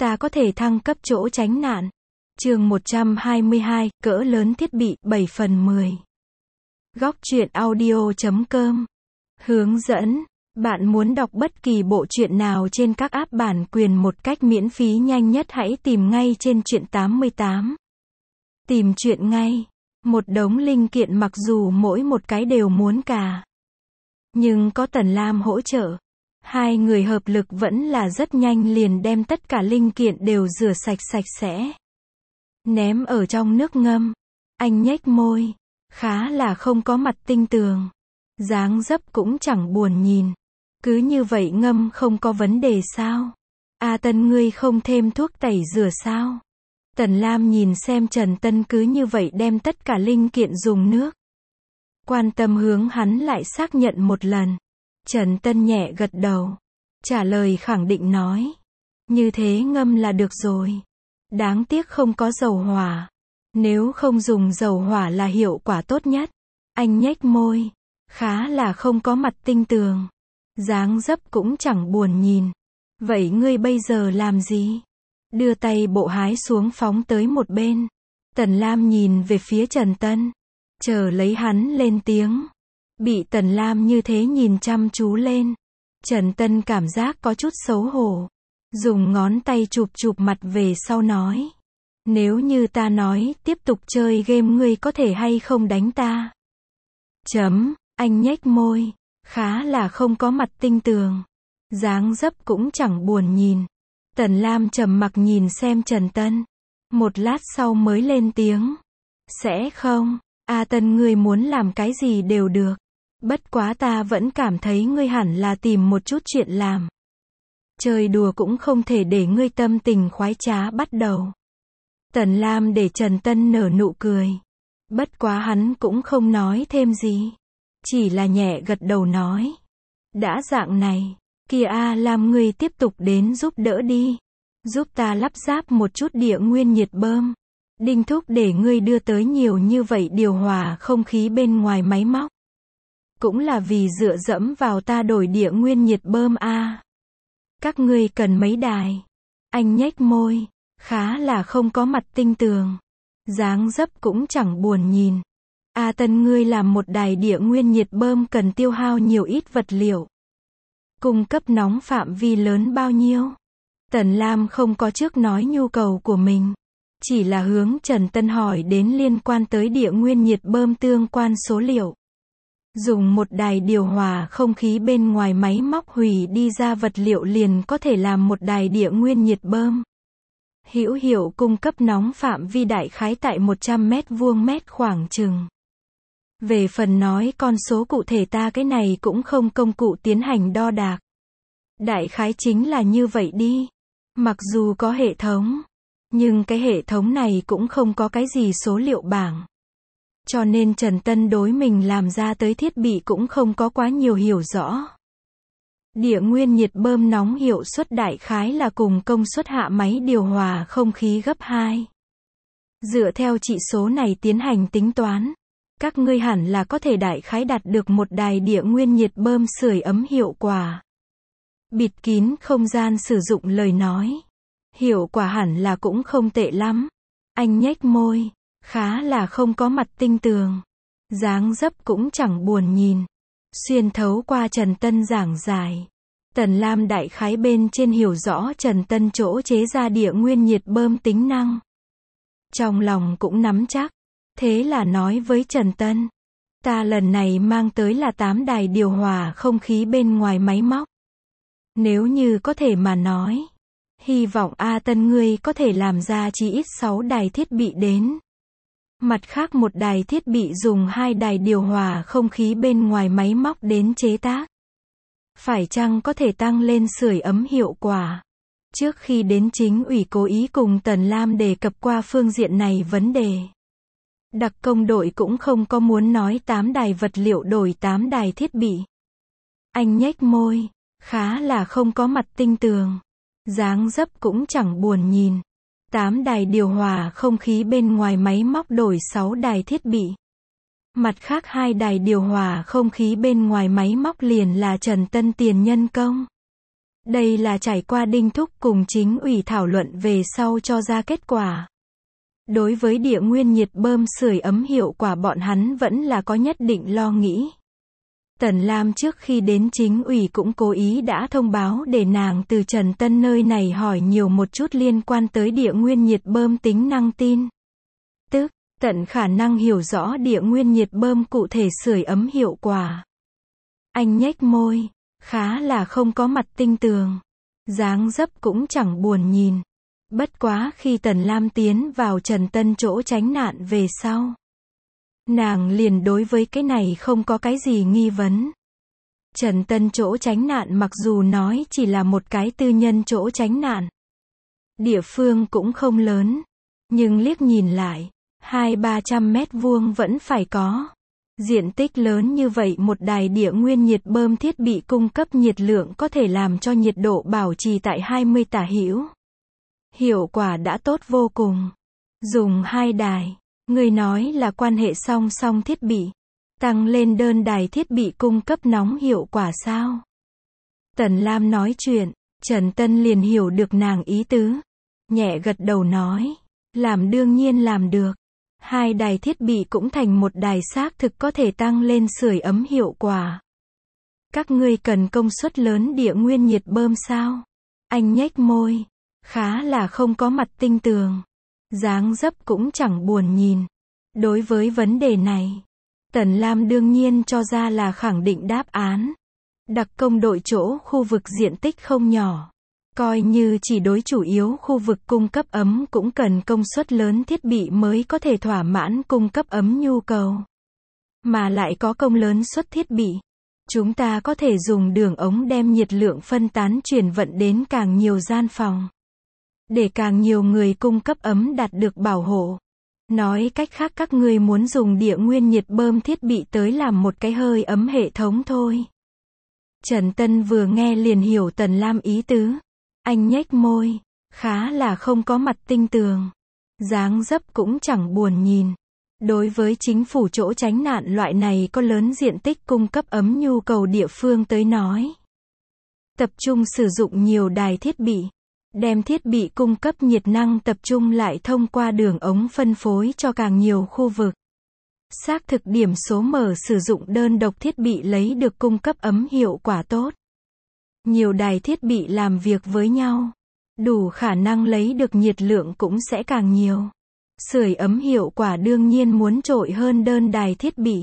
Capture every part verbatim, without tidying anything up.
ta có thể thăng cấp chỗ tránh nạn. Chương một trăm hai mươi hai, cỡ lớn thiết bị, bảy phần mười. Góc truyện audio chấm com. Hướng dẫn. Bạn muốn đọc bất kỳ bộ truyện nào trên các app bản quyền một cách miễn phí nhanh nhất hãy tìm ngay trên truyện tám mươi tám. Tìm truyện ngay. Một đống linh kiện mặc dù mỗi một cái đều muốn cả. Nhưng có Tần Lam hỗ trợ. Hai người hợp lực vẫn là rất nhanh liền đem tất cả linh kiện đều rửa sạch sạch sẽ. Ném ở trong nước ngâm. Anh nhếch môi. Khá là không có mặt tinh tường. Dáng dấp cũng chẳng buồn nhìn. Cứ như vậy ngâm không có vấn đề sao? A Tân ngươi không thêm thuốc tẩy rửa sao? Tần Lam nhìn xem Trần Tân cứ như vậy đem tất cả linh kiện dùng nước. Quan tâm hướng hắn lại xác nhận một lần. Trần Tân nhẹ gật đầu. Trả lời khẳng định nói. Như thế ngâm là được rồi. Đáng tiếc không có dầu hỏa. Nếu không dùng dầu hỏa là hiệu quả tốt nhất. Anh nhếch môi. Khá là không có mặt tinh tường. Dáng dấp cũng chẳng buồn nhìn. Vậy ngươi bây giờ làm gì? Đưa tay bộ hái xuống phóng tới một bên. Tần Lam nhìn về phía Trần Tân. Chờ lấy hắn lên tiếng. Bị Tần Lam như thế nhìn chăm chú lên. Trần Tân cảm giác có chút xấu hổ. Dùng ngón tay chụp chụp mặt về sau nói. Nếu như ta nói tiếp tục chơi game ngươi có thể hay không đánh ta? Chấm, anh nhếch môi. Khá là không có mặt tinh tường. Dáng dấp cũng chẳng buồn nhìn. Tần Lam trầm mặc nhìn xem Trần Tân. Một lát sau mới lên tiếng. Sẽ không, A Tân ngươi muốn làm cái gì đều được. Bất quá ta vẫn cảm thấy ngươi hẳn là tìm một chút chuyện làm. Chơi đùa cũng không thể để ngươi tâm tình khoái trá bắt đầu. Tần Lam để Trần Tân nở nụ cười. Bất quá hắn cũng không nói thêm gì. Chỉ là nhẹ gật đầu nói. Đã dạng này, kia A Lam ngươi tiếp tục đến giúp đỡ đi. Giúp ta lắp ráp một chút địa nguyên nhiệt bơm. Đinh thúc để ngươi đưa tới nhiều như vậy điều hòa không khí bên ngoài máy móc. Cũng là vì dựa dẫm vào ta đổi địa nguyên nhiệt bơm A. Các ngươi cần mấy đài? Anh nhếch môi. Khá là không có mặt tinh tường. Dáng dấp cũng chẳng buồn nhìn. A Tân ngươi làm một đài địa nguyên nhiệt bơm cần tiêu hao nhiều ít vật liệu. Cung cấp nóng phạm vi lớn bao nhiêu? Tần Lam không có trước nói nhu cầu của mình. Chỉ là hướng Trần Tân hỏi đến liên quan tới địa nguyên nhiệt bơm tương quan số liệu. Dùng một đài điều hòa không khí bên ngoài máy móc hủy đi ra vật liệu liền có thể làm một đài địa nguyên nhiệt bơm. Hữu hiệu cung cấp nóng phạm vi đại khái tại một trăm mét vuông mét khoảng chừng. Về phần nói con số cụ thể ta cái này cũng không công cụ tiến hành đo đạc. Đại khái chính là như vậy đi. Mặc dù có hệ thống, nhưng cái hệ thống này cũng không có cái gì số liệu bảng. Cho nên Trần Tân đối mình làm ra tới thiết bị cũng không có quá nhiều hiểu rõ. Địa nguyên nhiệt bơm nóng hiệu suất đại khái là cùng công suất hạ máy điều hòa không khí gấp hai. Dựa theo chỉ số này tiến hành tính toán, các ngươi hẳn là có thể đại khái đạt được một đài địa nguyên nhiệt bơm sưởi ấm hiệu quả. Bịt kín không gian sử dụng lời nói. Hiệu quả hẳn là cũng không tệ lắm. Anh nhếch môi. Khá là không có mặt tinh tường. Dáng dấp cũng chẳng buồn nhìn. Xuyên thấu qua Trần Tân giảng giải. Tần Lam đại khái bên trên hiểu rõ Trần Tân chỗ chế ra địa nguyên nhiệt bơm tính năng. Trong lòng cũng nắm chắc. Thế là nói với Trần Tân. Ta lần này mang tới là tám đài điều hòa không khí bên ngoài máy móc. Nếu như có thể mà nói. Hy vọng A Tân ngươi có thể làm ra chỉ ít sáu đài thiết bị đến. Mặt khác một đài thiết bị dùng hai đài điều hòa không khí bên ngoài máy móc đến chế tác. Phải chăng có thể tăng lên sưởi ấm hiệu quả? Trước khi đến chính ủy cố ý cùng Tần Lam đề cập qua phương diện này vấn đề. Đặc công đội cũng không có muốn nói tám đài vật liệu đổi tám đài thiết bị. Anh nhếch môi. Khá là không có mặt tinh tường. Dáng dấp cũng chẳng buồn nhìn. tám đài điều hòa không khí bên ngoài máy móc đổi sáu đài thiết bị. Mặt khác hai đài điều hòa không khí bên ngoài máy móc liền là Trần Tân tiền nhân công. Đây là trải qua Đinh Thúc cùng chính ủy thảo luận về sau cho ra kết quả. Đối với địa nguyên nhiệt bơm sưởi ấm hiệu quả bọn hắn vẫn là có nhất định lo nghĩ. Tần Lam trước khi đến chính ủy cũng cố ý đã thông báo để nàng từ Trần Tân nơi này hỏi nhiều một chút liên quan tới địa nguyên nhiệt bơm tính năng tin. Tức, tận khả năng hiểu rõ địa nguyên nhiệt bơm cụ thể sưởi ấm hiệu quả. Anh nhếch môi, khá là không có mặt tinh tường. Dáng dấp cũng chẳng buồn nhìn. Bất quá khi Tần Lam tiến vào Trần Tân chỗ tránh nạn về sau. Nàng liền đối với cái này không có cái gì nghi vấn. Trần Tân chỗ tránh nạn mặc dù nói chỉ là một cái tư nhân chỗ tránh nạn. Địa phương cũng không lớn. Nhưng liếc nhìn lại, hai ba trăm mét vuông vẫn phải có. Diện tích lớn như vậy một đài địa nguyên nhiệt bơm thiết bị cung cấp nhiệt lượng có thể làm cho nhiệt độ bảo trì tại hai mươi tả hữu. Hiệu quả đã tốt vô cùng. Dùng hai đài, người nói là quan hệ song song thiết bị. Tăng lên đơn đài thiết bị cung cấp nóng hiệu quả sao? Tần Lam nói chuyện, Trần Tân liền hiểu được nàng ý tứ. Nhẹ gật đầu nói, làm đương nhiên làm được. Hai đài thiết bị cũng thành một đài xác thực có thể tăng lên sưởi ấm hiệu quả. Các ngươi cần công suất lớn địa nguyên nhiệt bơm sao? Anh nhếch môi, khá là không có mặt tinh tường. Dáng dấp cũng chẳng buồn nhìn. Đối với vấn đề này, Tần Lam đương nhiên cho ra là khẳng định đáp án. Đặc công đội chỗ khu vực diện tích không nhỏ. Coi như chỉ đối chủ yếu khu vực cung cấp ấm cũng cần công suất lớn thiết bị mới có thể thỏa mãn cung cấp ấm nhu cầu. Mà lại có công lớn suất thiết bị. Chúng ta có thể dùng đường ống đem nhiệt lượng phân tán chuyển vận đến càng nhiều gian phòng. Để càng nhiều người cung cấp ấm đạt được bảo hộ. Nói cách khác các ngươi muốn dùng địa nguyên nhiệt bơm thiết bị tới làm một cái hơi ấm hệ thống thôi. Trần Tân vừa nghe liền hiểu Tần Lam ý tứ. Anh nhếch môi, khá là không có mặt tinh tường. Dáng dấp cũng chẳng buồn nhìn. Đối với chính phủ chỗ tránh nạn loại này có lớn diện tích cung cấp ấm nhu cầu địa phương tới nói. Tập trung sử dụng nhiều đài thiết bị. Đem thiết bị cung cấp nhiệt năng tập trung lại thông qua đường ống phân phối cho càng nhiều khu vực. Xác thực điểm số mở sử dụng đơn độc thiết bị lấy được cung cấp ấm hiệu quả tốt. Nhiều đài thiết bị làm việc với nhau. Đủ khả năng lấy được nhiệt lượng cũng sẽ càng nhiều. Sưởi ấm hiệu quả đương nhiên muốn trội hơn đơn đài thiết bị.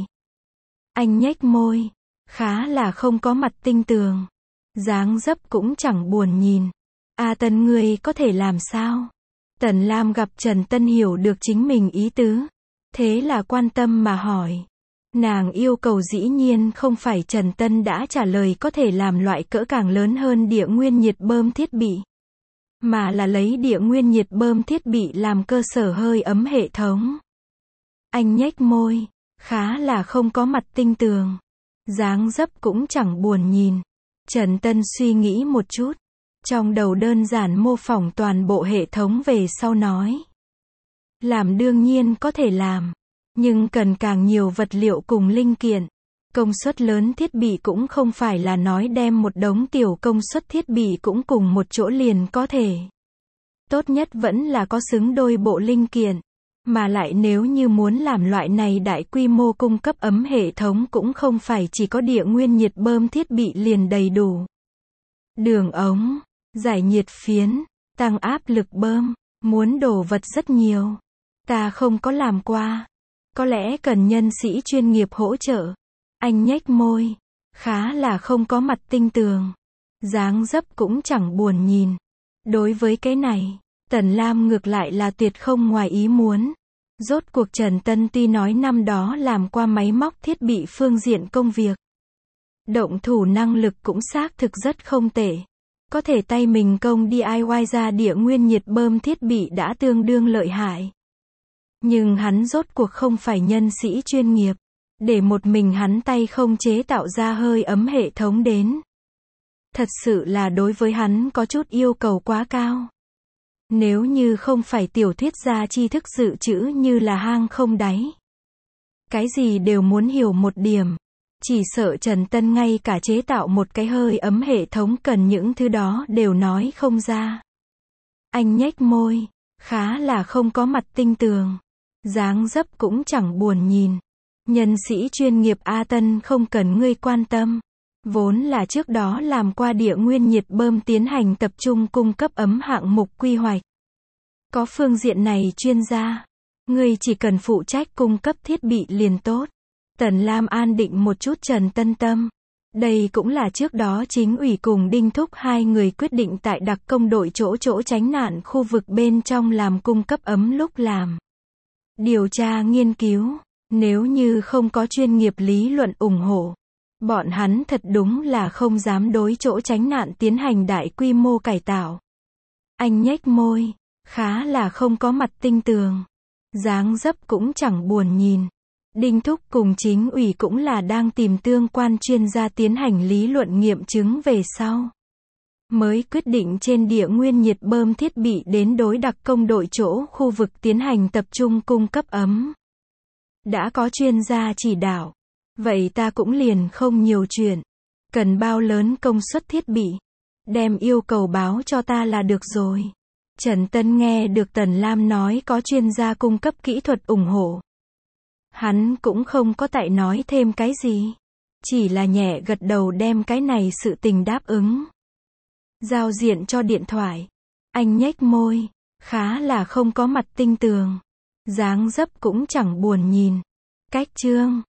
Anh nhếch môi. Khá là không có mặt tinh tường. Dáng dấp cũng chẳng buồn nhìn. A Tân ngươi có thể làm sao? Tần Lam gặp Trần Tân hiểu được chính mình ý tứ. Thế là quan tâm mà hỏi. Nàng yêu cầu dĩ nhiên không phải Trần Tân đã trả lời có thể làm loại cỡ càng lớn hơn địa nguyên nhiệt bơm thiết bị. Mà là lấy địa nguyên nhiệt bơm thiết bị làm cơ sở hơi ấm hệ thống. Anh nhếch môi. Khá là không có mặt tinh tường. Dáng dấp cũng chẳng buồn nhìn. Trần Tân suy nghĩ một chút. Trong đầu đơn giản mô phỏng toàn bộ hệ thống về sau nói. Làm đương nhiên có thể làm. Nhưng cần càng nhiều vật liệu cùng linh kiện. Công suất lớn thiết bị cũng không phải là nói đem một đống tiểu công suất thiết bị cũng cùng một chỗ liền có thể. Tốt nhất vẫn là có xứng đôi bộ linh kiện. Mà lại nếu như muốn làm loại này đại quy mô cung cấp ấm hệ thống cũng không phải chỉ có địa nguyên nhiệt bơm thiết bị liền đầy đủ. Đường ống, giải nhiệt phiến, tăng áp lực bơm, muốn đồ vật rất nhiều. Ta không có làm qua. Có lẽ cần nhân sĩ chuyên nghiệp hỗ trợ. Anh nhếch môi. Khá là không có mặt tinh tường. Dáng dấp cũng chẳng buồn nhìn. Đối với cái này, Tần Lam ngược lại là tuyệt không ngoài ý muốn. Rốt cuộc Trần Tân tuy nói năm đó làm qua máy móc thiết bị phương diện công việc. Động thủ năng lực cũng xác thực rất không tệ. Có thể tay mình công đê i i ra địa nguyên nhiệt bơm thiết bị đã tương đương lợi hại. Nhưng hắn rốt cuộc không phải nhân sĩ chuyên nghiệp. Để một mình hắn tay không chế tạo ra hơi ấm hệ thống đến. Thật sự là đối với hắn có chút yêu cầu quá cao. Nếu như không phải tiểu thuyết gia tri thức dự trữ như là hang không đáy. Cái gì đều muốn hiểu một điểm. Chỉ sợ Trần Tân ngay cả chế tạo một cái hơi ấm hệ thống cần những thứ đó đều nói không ra. Anh nhếch môi, khá là không có mặt tinh tường. Dáng dấp cũng chẳng buồn nhìn. Nhân sĩ chuyên nghiệp A Tân không cần ngươi quan tâm. Vốn là trước đó làm qua địa nguyên nhiệt bơm tiến hành tập trung cung cấp ấm hạng mục quy hoạch. Có phương diện này chuyên gia. Ngươi chỉ cần phụ trách cung cấp thiết bị liền tốt. Tần Lam an định một chút Trần Tân tâm. Đây cũng là trước đó chính ủy cùng Đinh Thúc hai người quyết định tại đặc công đội chỗ chỗ tránh nạn khu vực bên trong làm cung cấp ấm lúc làm điều tra nghiên cứu. Nếu như không có chuyên nghiệp lý luận ủng hộ, bọn hắn thật đúng là không dám đối chỗ tránh nạn tiến hành đại quy mô cải tạo. Anh nhếch môi, khá là không có mặt tinh tường. Dáng dấp cũng chẳng buồn nhìn. Đinh Thúc cùng chính ủy cũng là đang tìm tương quan chuyên gia tiến hành lý luận nghiệm chứng về sau. Mới quyết định trên địa nguyên nhiệt bơm thiết bị đến đối đặc công đội chỗ khu vực tiến hành tập trung cung cấp ấm. Đã có chuyên gia chỉ đạo. Vậy ta cũng liền không nhiều chuyện. Cần bao lớn công suất thiết bị. Đem yêu cầu báo cho ta là được rồi. Trần Tân nghe được Tần Lam nói có chuyên gia cung cấp kỹ thuật ủng hộ. Hắn cũng không có tại nói thêm cái gì. Chỉ là nhẹ gật đầu đem cái này sự tình đáp ứng. Giao diện cho điện thoại. Anh nhếch môi. Khá là không có mặt tinh tường. Dáng dấp cũng chẳng buồn nhìn. Cách chương.